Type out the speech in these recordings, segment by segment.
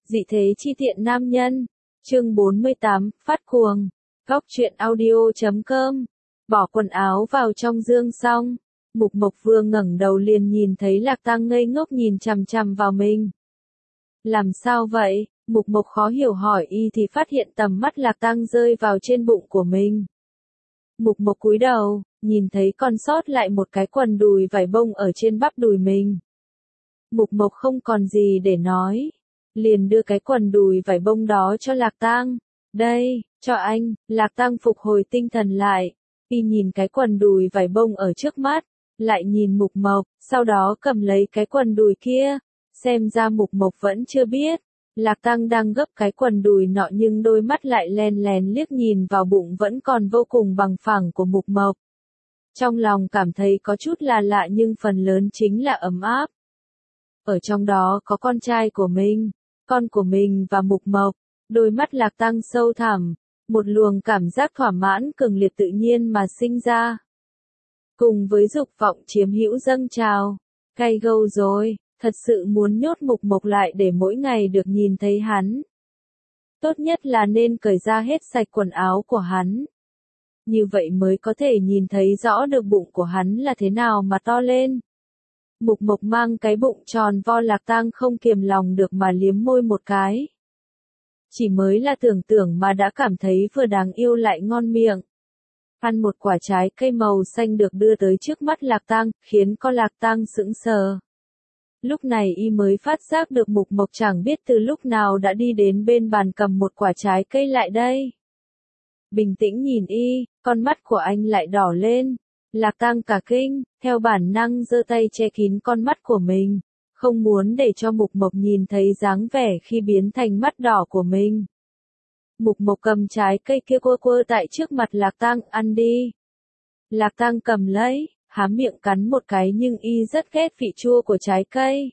Dị thế chi tiện nam nhân. Chương 48, phát cuồng. Góc truyện audio.com. Bỏ quần áo vào trong dương xong, Mục Mộc vừa ngẩng đầu liền nhìn thấy Lạc Tăng ngây ngốc nhìn chằm chằm vào mình. Làm sao vậy? Mục Mộc khó hiểu hỏi y thì phát hiện tầm mắt Lạc Tăng rơi vào trên bụng của mình. Mục Mộc cúi đầu, nhìn thấy còn sót lại một cái quần đùi vải bông ở trên bắp đùi mình. Mục Mộc không còn gì để nói, liền đưa cái quần đùi vải bông đó cho Lạc Tăng. Đây, cho anh. Lạc Tăng phục hồi tinh thần lại, y nhìn cái quần đùi vải bông ở trước mắt, lại nhìn Mục Mộc, sau đó cầm lấy cái quần đùi kia. Xem ra Mục Mộc vẫn chưa biết, Lạc Tăng đang gấp cái quần đùi nọ nhưng đôi mắt lại len lén liếc nhìn vào bụng vẫn còn vô cùng bằng phẳng của Mục Mộc. Trong lòng cảm thấy có chút là lạ nhưng phần lớn chính là ấm áp. Ở trong đó có con trai của mình, con của mình và Mục Mộc. Đôi mắt Lạc Tăng sâu thẳm, một luồng cảm giác thỏa mãn cường liệt tự nhiên mà sinh ra. Cùng với dục vọng chiếm hữu dâng trào, cay gâu rồi, thật sự muốn nhốt Mục Mộc lại để mỗi ngày được nhìn thấy hắn. Tốt nhất là nên cởi ra hết sạch quần áo của hắn. Như vậy mới có thể nhìn thấy rõ được bụng của hắn là thế nào mà to lên. Mục Mộc mang cái bụng tròn vo Lạc Tăng không kiềm lòng được mà liếm môi một cái. Chỉ mới là tưởng tượng mà đã cảm thấy vừa đáng yêu lại ngon miệng. Ăn một quả trái cây màu xanh được đưa tới trước mắt Lạc Tăng, khiến con Lạc Tăng sững sờ. Lúc này y mới phát giác được Mục Mộc chẳng biết từ lúc nào đã đi đến bên bàn cầm một quả trái cây lại đây. Bình tĩnh nhìn y, con mắt của anh lại đỏ lên. Lạc Tăng cả kinh, theo bản năng giơ tay che kín con mắt của mình, không muốn để cho Mục Mộc nhìn thấy dáng vẻ khi biến thành mắt đỏ của mình. Mục Mộc cầm trái cây kia quơ quơ tại trước mặt Lạc Tăng, ăn đi. Lạc Tăng cầm lấy, há miệng cắn một cái nhưng y rất ghét vị chua của trái cây.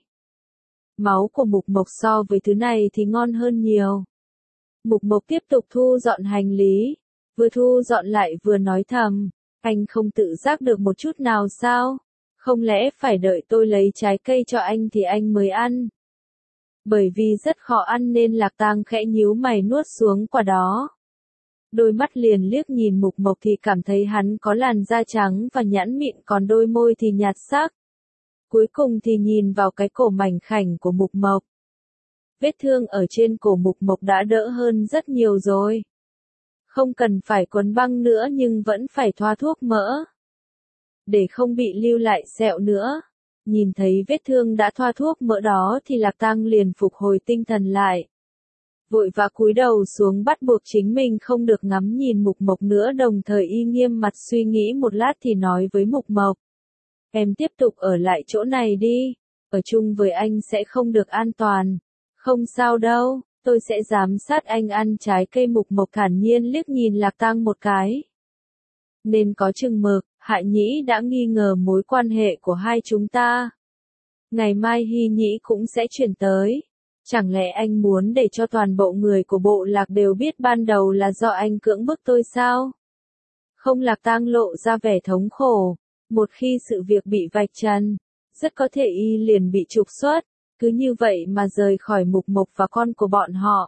Máu của Mục Mộc so với thứ này thì ngon hơn nhiều. Mục Mộc tiếp tục thu dọn hành lý, vừa thu dọn lại vừa nói thầm, anh không tự giác được một chút nào sao? Không lẽ phải đợi tôi lấy trái cây cho anh thì anh mới ăn? Bởi vì rất khó ăn nên Lạc Tăng khẽ nhíu mày nuốt xuống quả đó. Đôi mắt liền liếc nhìn Mục Mộc thì cảm thấy hắn có làn da trắng và nhẵn mịn còn đôi môi thì nhạt sắc. Cuối cùng thì nhìn vào cái cổ mảnh khảnh của Mục Mộc. Vết thương ở trên cổ Mục Mộc đã đỡ hơn rất nhiều rồi. Không cần phải quấn băng nữa nhưng vẫn phải thoa thuốc mỡ. Để không bị lưu lại sẹo nữa. Nhìn thấy vết thương đã thoa thuốc mỡ đó thì Lạc Tăng liền phục hồi tinh thần lại. Vội vã cúi đầu xuống bắt buộc chính mình không được ngắm nhìn Mục Mộc nữa, đồng thời y nghiêm mặt suy nghĩ một lát thì nói với Mục Mộc. Em tiếp tục ở lại chỗ này đi, ở chung với anh sẽ không được an toàn. Không sao đâu, tôi sẽ giám sát anh ăn trái cây. Mục Mộc thản nhiên liếc nhìn Lạc Tăng một cái. Nên có chừng mực, Hại Nhĩ đã nghi ngờ mối quan hệ của hai chúng ta. Ngày mai Hy Nhĩ cũng sẽ chuyển tới. Chẳng lẽ anh muốn để cho toàn bộ người của bộ lạc đều biết ban đầu là do anh cưỡng bức tôi sao? Không. Lạc Tăng lộ ra vẻ thống khổ. Một khi sự việc bị vạch trần, rất có thể y liền bị trục xuất. Cứ như vậy mà rời khỏi Mục Mộc và con của bọn họ.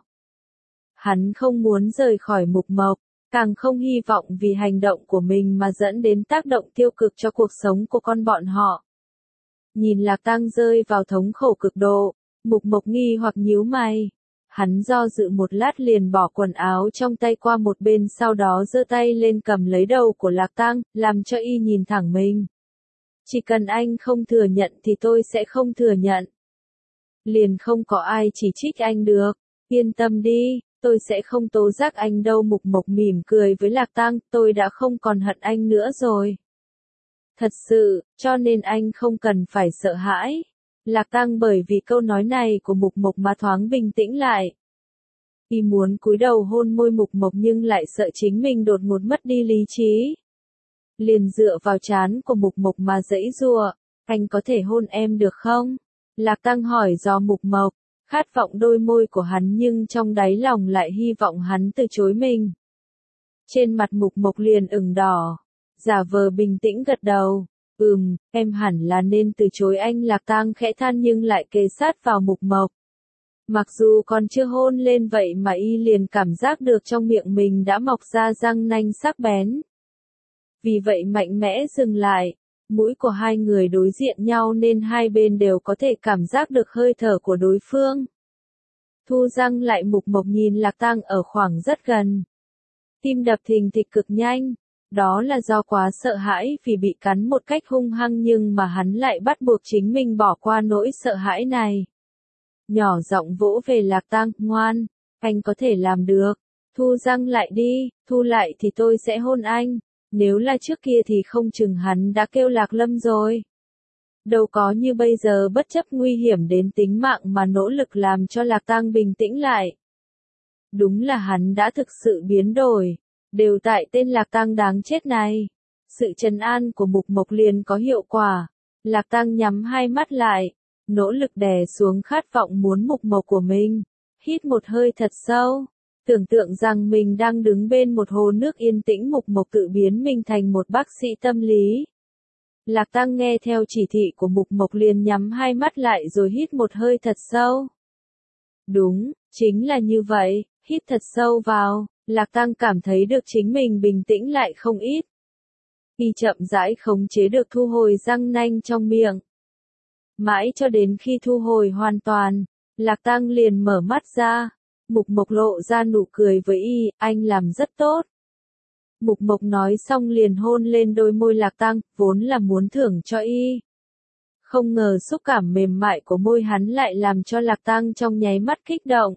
Hắn không muốn rời khỏi Mục Mộc, càng không hy vọng vì hành động của mình mà dẫn đến tác động tiêu cực cho cuộc sống của con bọn họ. Nhìn Lạc Tăng rơi vào thống khổ cực độ, Mục Mộc nghi hoặc nhíu mày. Hắn do dự một lát liền bỏ quần áo trong tay qua một bên, sau đó giơ tay lên cầm lấy đầu của Lạc Tăng, làm cho y nhìn thẳng mình. Chỉ cần anh không thừa nhận thì tôi sẽ không thừa nhận. Liền không có ai chỉ trích anh được. Yên tâm đi, tôi sẽ không tố giác anh đâu. Mục Mộc mỉm cười với Lạc Tăng, tôi đã không còn hận anh nữa rồi. Thật sự, cho nên anh không cần phải sợ hãi. Lạc Tăng bởi vì câu nói này của Mục Mộc mà thoáng bình tĩnh lại. Y muốn cúi đầu hôn môi Mục Mộc nhưng lại sợ chính mình đột ngột mất đi lý trí. Liền dựa vào trán của Mục Mộc mà giãy giụa, anh có thể hôn em được không? Lạc Tăng hỏi dò Mục Mộc, khát vọng đôi môi của hắn nhưng trong đáy lòng lại hy vọng hắn từ chối mình. Trên mặt Mục Mộc liền ửng đỏ, giả vờ bình tĩnh gật đầu. Em hẳn là nên từ chối anh. Lạc Tăng khẽ than nhưng lại kề sát vào Mục Mộc. Mặc dù còn chưa hôn lên vậy mà y liền cảm giác được trong miệng mình đã mọc ra răng nanh sắc bén. Vì vậy mạnh mẽ dừng lại, mũi của hai người đối diện nhau nên hai bên đều có thể cảm giác được hơi thở của đối phương. Thu răng lại Mục Mộc nhìn Lạc Tăng ở khoảng rất gần. Tim đập thình thịch cực nhanh, đó là do quá sợ hãi vì bị cắn một cách hung hăng nhưng mà hắn lại bắt buộc chính mình bỏ qua nỗi sợ hãi này. Nhỏ giọng vỗ về Lạc Tăng, ngoan, anh có thể làm được, thu răng lại đi, thu lại thì tôi sẽ hôn anh, nếu là trước kia thì không chừng hắn đã kêu Lạc Lâm rồi. Đâu có như bây giờ bất chấp nguy hiểm đến tính mạng mà nỗ lực làm cho Lạc Tăng bình tĩnh lại. Đúng là hắn đã thực sự biến đổi, đều tại tên Lạc Tăng đáng chết này. Sự trấn an của Mục Mộc liền có hiệu quả, Lạc Tăng nhắm hai mắt lại, nỗ lực đè xuống khát vọng muốn Mục Mộc của mình, hít một hơi thật sâu, tưởng tượng rằng mình đang đứng bên một hồ nước yên tĩnh. Mục Mộc tự biến mình thành một bác sĩ tâm lý. Lạc Tăng nghe theo chỉ thị của Mục Mộc liền nhắm hai mắt lại rồi hít một hơi thật sâu. Đúng, chính là như vậy, hít thật sâu vào, Lạc Tăng cảm thấy được chính mình bình tĩnh lại không ít. Y chậm rãi khống chế được thu hồi răng nanh trong miệng. Mãi cho đến khi thu hồi hoàn toàn, Lạc Tăng liền mở mắt ra. Mục Mộc lộ ra nụ cười với y, anh làm rất tốt. Mục Mộc nói xong liền hôn lên đôi môi Lạc Tăng, vốn là muốn thưởng cho y. Không ngờ xúc cảm mềm mại của môi hắn lại làm cho Lạc Tăng trong nháy mắt kích động.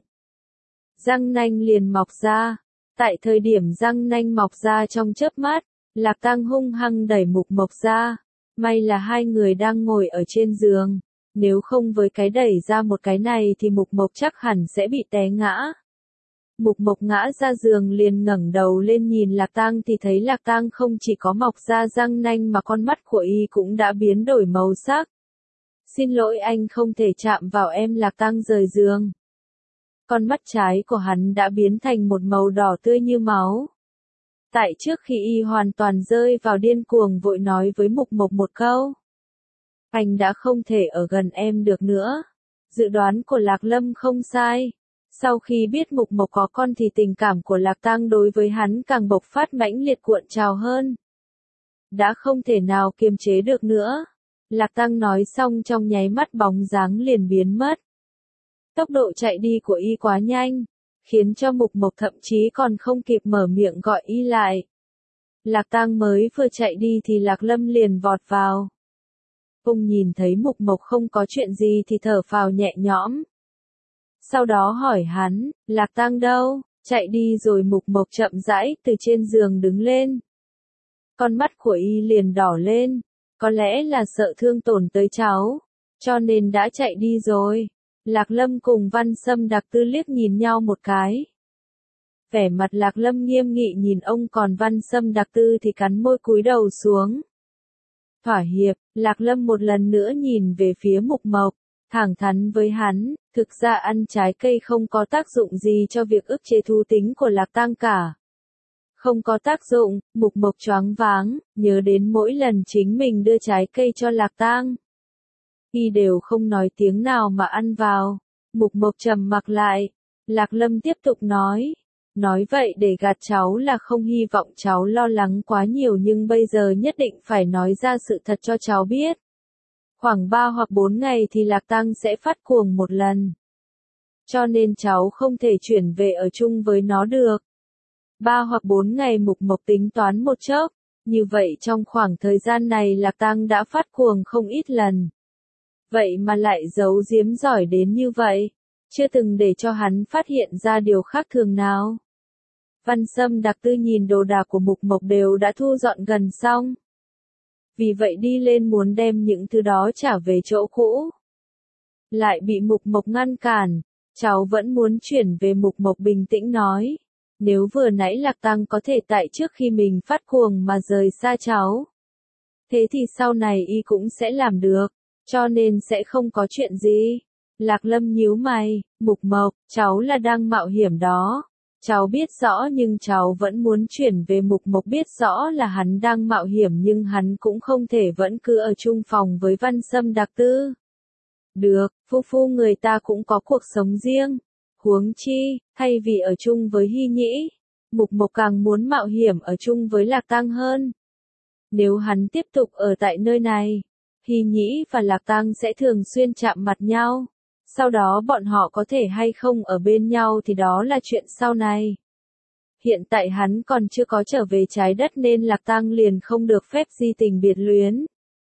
Răng nanh liền mọc ra. Tại thời điểm răng nanh mọc ra trong chớp mắt, Lạc Tăng hung hăng đẩy Mục Mộc ra. May là hai người đang ngồi ở trên giường. Nếu không với cái đẩy ra một cái này thì Mục Mộc chắc hẳn sẽ bị té ngã. Mục Mộc ngã ra giường liền ngẩng đầu lên nhìn Lạc Tăng thì thấy Lạc Tăng không chỉ có mọc ra răng nanh mà con mắt của y cũng đã biến đổi màu sắc. Xin lỗi anh không thể chạm vào em. Lạc Tăng rời giường. Con mắt trái của hắn đã biến thành một màu đỏ tươi như máu. Tại trước khi y hoàn toàn rơi vào điên cuồng vội nói với Mục Mộc một câu. Anh đã không thể ở gần em được nữa. Dự đoán của Lạc Lâm không sai. Sau khi biết Mục Mộc có con thì tình cảm của Lạc Tăng đối với hắn càng bộc phát mãnh liệt cuộn trào hơn. Đã không thể nào kiềm chế được nữa. Lạc Tăng nói xong trong nháy mắt bóng dáng liền biến mất. Tốc độ chạy đi của y quá nhanh, khiến cho Mục Mộc thậm chí còn không kịp mở miệng gọi y lại. Lạc Tăng mới vừa chạy đi thì Lạc Lâm liền vọt vào. Ông nhìn thấy Mục Mộc không có chuyện gì thì thở phào nhẹ nhõm. Sau đó hỏi hắn, Lạc Tăng đâu, chạy đi rồi. Mục Mộc chậm rãi từ trên giường đứng lên. Con mắt của y liền đỏ lên, có lẽ là sợ thương tổn tới cháu, cho nên đã chạy đi rồi. Lạc Lâm cùng Văn Sâm Đặc Tư liếc nhìn nhau một cái. Vẻ mặt Lạc Lâm nghiêm nghị nhìn ông còn Văn Sâm Đặc Tư thì cắn môi cúi đầu xuống. Thỏa hiệp, Lạc Lâm một lần nữa nhìn về phía Mục Mộc, thẳng thắn với hắn, thực ra ăn trái cây không có tác dụng gì cho việc ức chế thú tính của Lạc Tăng cả. Không có tác dụng. Mục Mộc choáng váng, nhớ đến mỗi lần chính mình đưa trái cây cho Lạc Tăng. Y đều không nói tiếng nào mà ăn vào. Mục Mộc trầm mặc lại. Lạc Lâm tiếp tục nói vậy để gạt cháu là không hy vọng cháu lo lắng quá nhiều nhưng bây giờ nhất định phải nói ra sự thật cho cháu biết. Khoảng 3 hoặc 4 ngày thì Lạc Tăng sẽ phát cuồng một lần. Cho nên cháu không thể chuyển về ở chung với nó được. 3 hoặc 4 ngày. Mục Mộc tính toán một chốc. Như vậy trong khoảng thời gian này Lạc Tăng đã phát cuồng không ít lần. Vậy mà lại giấu giếm giỏi đến như vậy. Chưa từng để cho hắn phát hiện ra điều khác thường nào. Văn Sâm Đặc Tư nhìn đồ đạc của Mục Mộc đều đã thu dọn gần xong. Vì vậy đi lên muốn đem những thứ đó trả về chỗ cũ. Lại bị Mục Mộc ngăn cản. Cháu vẫn muốn chuyển về. Mục Mộc bình tĩnh nói. Nếu vừa nãy Lạc Tăng có thể tại trước khi mình phát cuồng mà rời xa cháu. Thế thì sau này y cũng sẽ làm được. Cho nên sẽ không có chuyện gì. Lạc Lâm nhíu mày. Mục Mộc, cháu là đang mạo hiểm đó. Cháu biết rõ nhưng cháu vẫn muốn chuyển về. Mục Mộc biết rõ là hắn đang mạo hiểm nhưng hắn cũng không thể vẫn cứ ở chung phòng với Văn Sâm Đặc Tư. Được, phu phu người ta cũng có cuộc sống riêng. Huống chi, thay vì ở chung với Hy Nhĩ, Mục Mộc càng muốn mạo hiểm ở chung với Lạc Tăng hơn. Nếu hắn tiếp tục ở tại nơi này, Hy Nhĩ và Lạc Tăng sẽ thường xuyên chạm mặt nhau. Sau đó bọn họ có thể hay không ở bên nhau thì đó là chuyện sau này. Hiện tại hắn còn chưa có trở về trái đất nên Lạc Tăng liền không được phép di tình biệt luyến.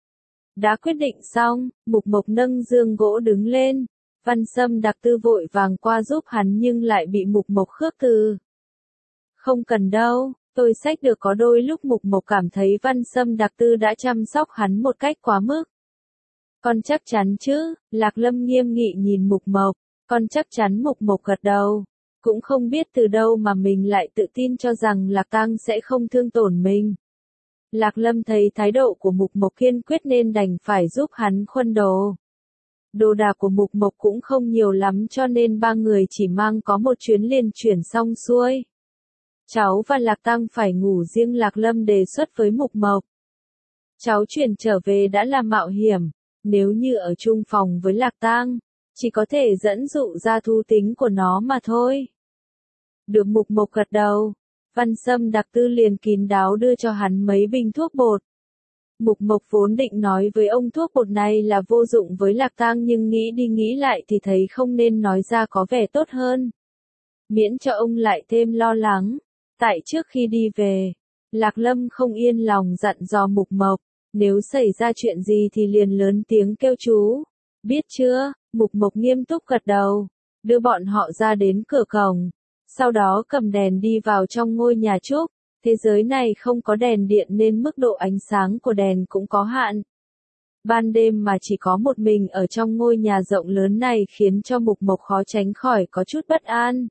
Đã quyết định xong, Mục Mộc nâng giường gỗ đứng lên. Văn Sâm Đặc Tư vội vàng qua giúp hắn nhưng lại bị Mục Mộc khước từ. Không cần đâu, tôi xách được. Có đôi lúc Mục Mộc cảm thấy Văn Sâm Đặc Tư đã chăm sóc hắn một cách quá mức. Con chắc chắn chứ? Lạc Lâm nghiêm nghị nhìn Mục Mộc. Con chắc chắn. Mục Mộc gật đầu. Cũng không biết từ đâu mà mình lại tự tin cho rằng Lạc Tăng sẽ không thương tổn mình. Lạc Lâm thấy thái độ của Mục Mộc kiên quyết nên đành phải giúp hắn khuân đồ. Đồ đạc của Mục Mộc cũng không nhiều lắm cho nên ba người chỉ mang có một chuyến liền chuyển xong xuôi. Cháu và Lạc Tăng phải ngủ riêng. Lạc Lâm đề xuất với Mục Mộc. Cháu chuyển trở về đã là mạo hiểm, nếu như ở chung phòng với Lạc Tăng, chỉ có thể dẫn dụ ra thú tính của nó mà thôi. Được. Mục Mộc gật đầu. Văn Sâm Đặc Tư liền kín đáo đưa cho hắn mấy bình thuốc bột. Mục Mộc vốn định nói với ông thuốc bột này là vô dụng với Lạc Tăng nhưng nghĩ đi nghĩ lại thì thấy không nên nói ra có vẻ tốt hơn. Miễn cho ông lại thêm lo lắng. Tại trước khi đi về, Lạc Lâm không yên lòng dặn dò Mục Mộc, nếu xảy ra chuyện gì thì liền lớn tiếng kêu chú. Biết chưa? Mục Mộc nghiêm túc gật đầu, đưa bọn họ ra đến cửa cổng. Sau đó cầm đèn đi vào trong ngôi nhà trúc. Thế giới này không có đèn điện nên mức độ ánh sáng của đèn cũng có hạn. Ban đêm mà chỉ có một mình ở trong ngôi nhà rộng lớn này khiến cho Mục Mộc khó tránh khỏi có chút bất an.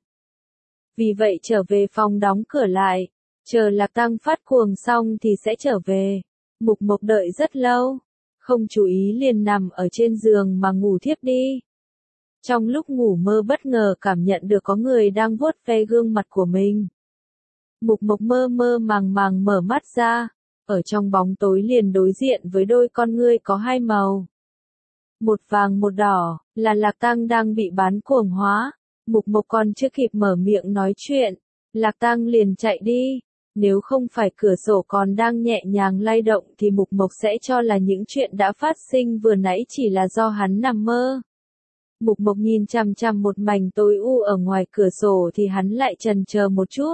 Vì vậy trở về phòng đóng cửa lại, chờ Lạc Tăng phát cuồng xong thì sẽ trở về. Mục Mộc đợi rất lâu, không chú ý liền nằm ở trên giường mà ngủ thiếp đi. Trong lúc ngủ mơ bất ngờ cảm nhận được có người đang vuốt ve gương mặt của mình. Mục Mộc mơ mơ màng màng mở mắt ra, ở trong bóng tối liền đối diện với đôi con ngươi có hai màu. Một vàng một đỏ, là Lạc Tăng đang bị bán cuồng hóa. Mục Mộc còn chưa kịp mở miệng nói chuyện, Lạc Tăng liền chạy đi. Nếu không phải cửa sổ còn đang nhẹ nhàng lay động thì Mục Mộc sẽ cho là những chuyện đã phát sinh vừa nãy chỉ là do hắn nằm mơ. Mục Mộc nhìn chằm chằm một mảnh tối u ở ngoài cửa sổ thì hắn lại chần chờ một chút.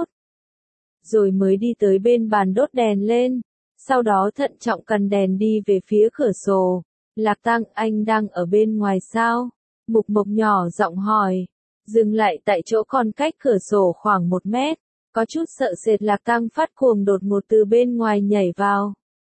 Rồi mới đi tới bên bàn đốt đèn lên, sau đó thận trọng cầm đèn đi về phía cửa sổ. Lạc Tăng, anh đang ở bên ngoài sao? Mục Mộc nhỏ giọng hỏi, dừng lại tại chỗ còn cách cửa sổ khoảng 1 mét, có chút sợ sệt. Lạc Tăng phát cuồng đột ngột từ bên ngoài nhảy vào.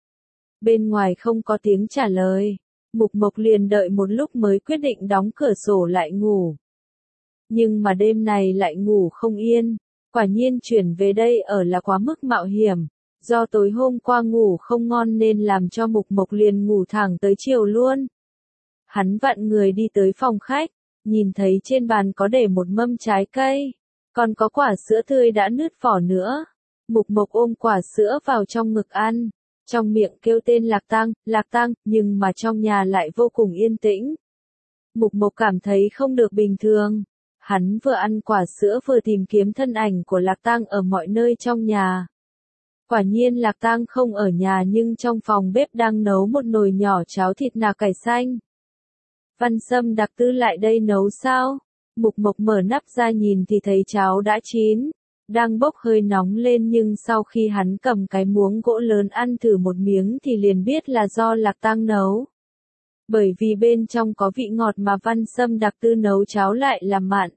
Bên ngoài không có tiếng trả lời, Mục Mộc liền đợi một lúc mới quyết định đóng cửa sổ lại ngủ. Nhưng mà đêm này lại ngủ không yên. Quả nhiên chuyển về đây ở là quá mức mạo hiểm, do tối hôm qua ngủ không ngon nên làm cho Mục Mộc liền ngủ thẳng tới chiều luôn. Hắn vặn người đi tới phòng khách, nhìn thấy trên bàn có để một mâm trái cây, còn có quả sữa tươi đã nứt vỏ nữa. Mục Mộc ôm quả sữa vào trong ngực ăn, trong miệng kêu tên Lạc Tăng, nhưng mà trong nhà lại vô cùng yên tĩnh. Mục Mộc cảm thấy không được bình thường. Hắn vừa ăn quả sữa vừa tìm kiếm thân ảnh của Lạc Tăng ở mọi nơi trong nhà. Quả nhiên Lạc Tăng không ở nhà nhưng trong phòng bếp đang nấu một nồi nhỏ cháo thịt nạc cải xanh. Văn Sâm Đặc Tư lại đây nấu sao? Mục Mộc mở nắp ra nhìn thì thấy cháo đã chín, đang bốc hơi nóng lên nhưng sau khi hắn cầm cái muỗng gỗ lớn ăn thử một miếng thì liền biết là do Lạc Tăng nấu. Bởi vì bên trong có vị ngọt mà Văn Sâm Đặc Tư nấu cháo lại là mặn.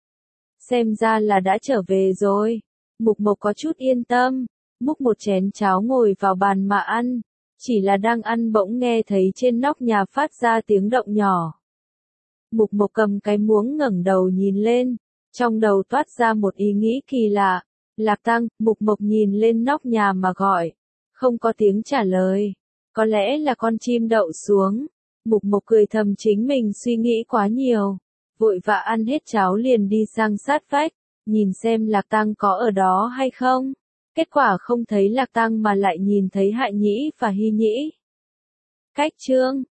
Xem ra là đã trở về rồi. Mục Mộc có chút yên tâm, múc một chén cháo ngồi vào bàn mà ăn. Chỉ là đang ăn bỗng nghe thấy trên nóc nhà phát ra tiếng động nhỏ. Mục Mộc cầm cái muỗng ngẩng đầu nhìn lên, trong đầu toát ra một ý nghĩ kỳ lạ. Lạc Tăng. Mục Mộc nhìn lên nóc nhà mà gọi, không có tiếng trả lời. Có lẽ là con chim đậu xuống. Mục Mộc cười thầm chính mình suy nghĩ quá nhiều, vội vã ăn hết cháo liền đi sang sát vách, nhìn xem Lạc Tăng có ở đó hay không. Kết quả không thấy Lạc Tăng mà lại nhìn thấy Hạ Nhĩ và Hy Nhĩ. Cách chương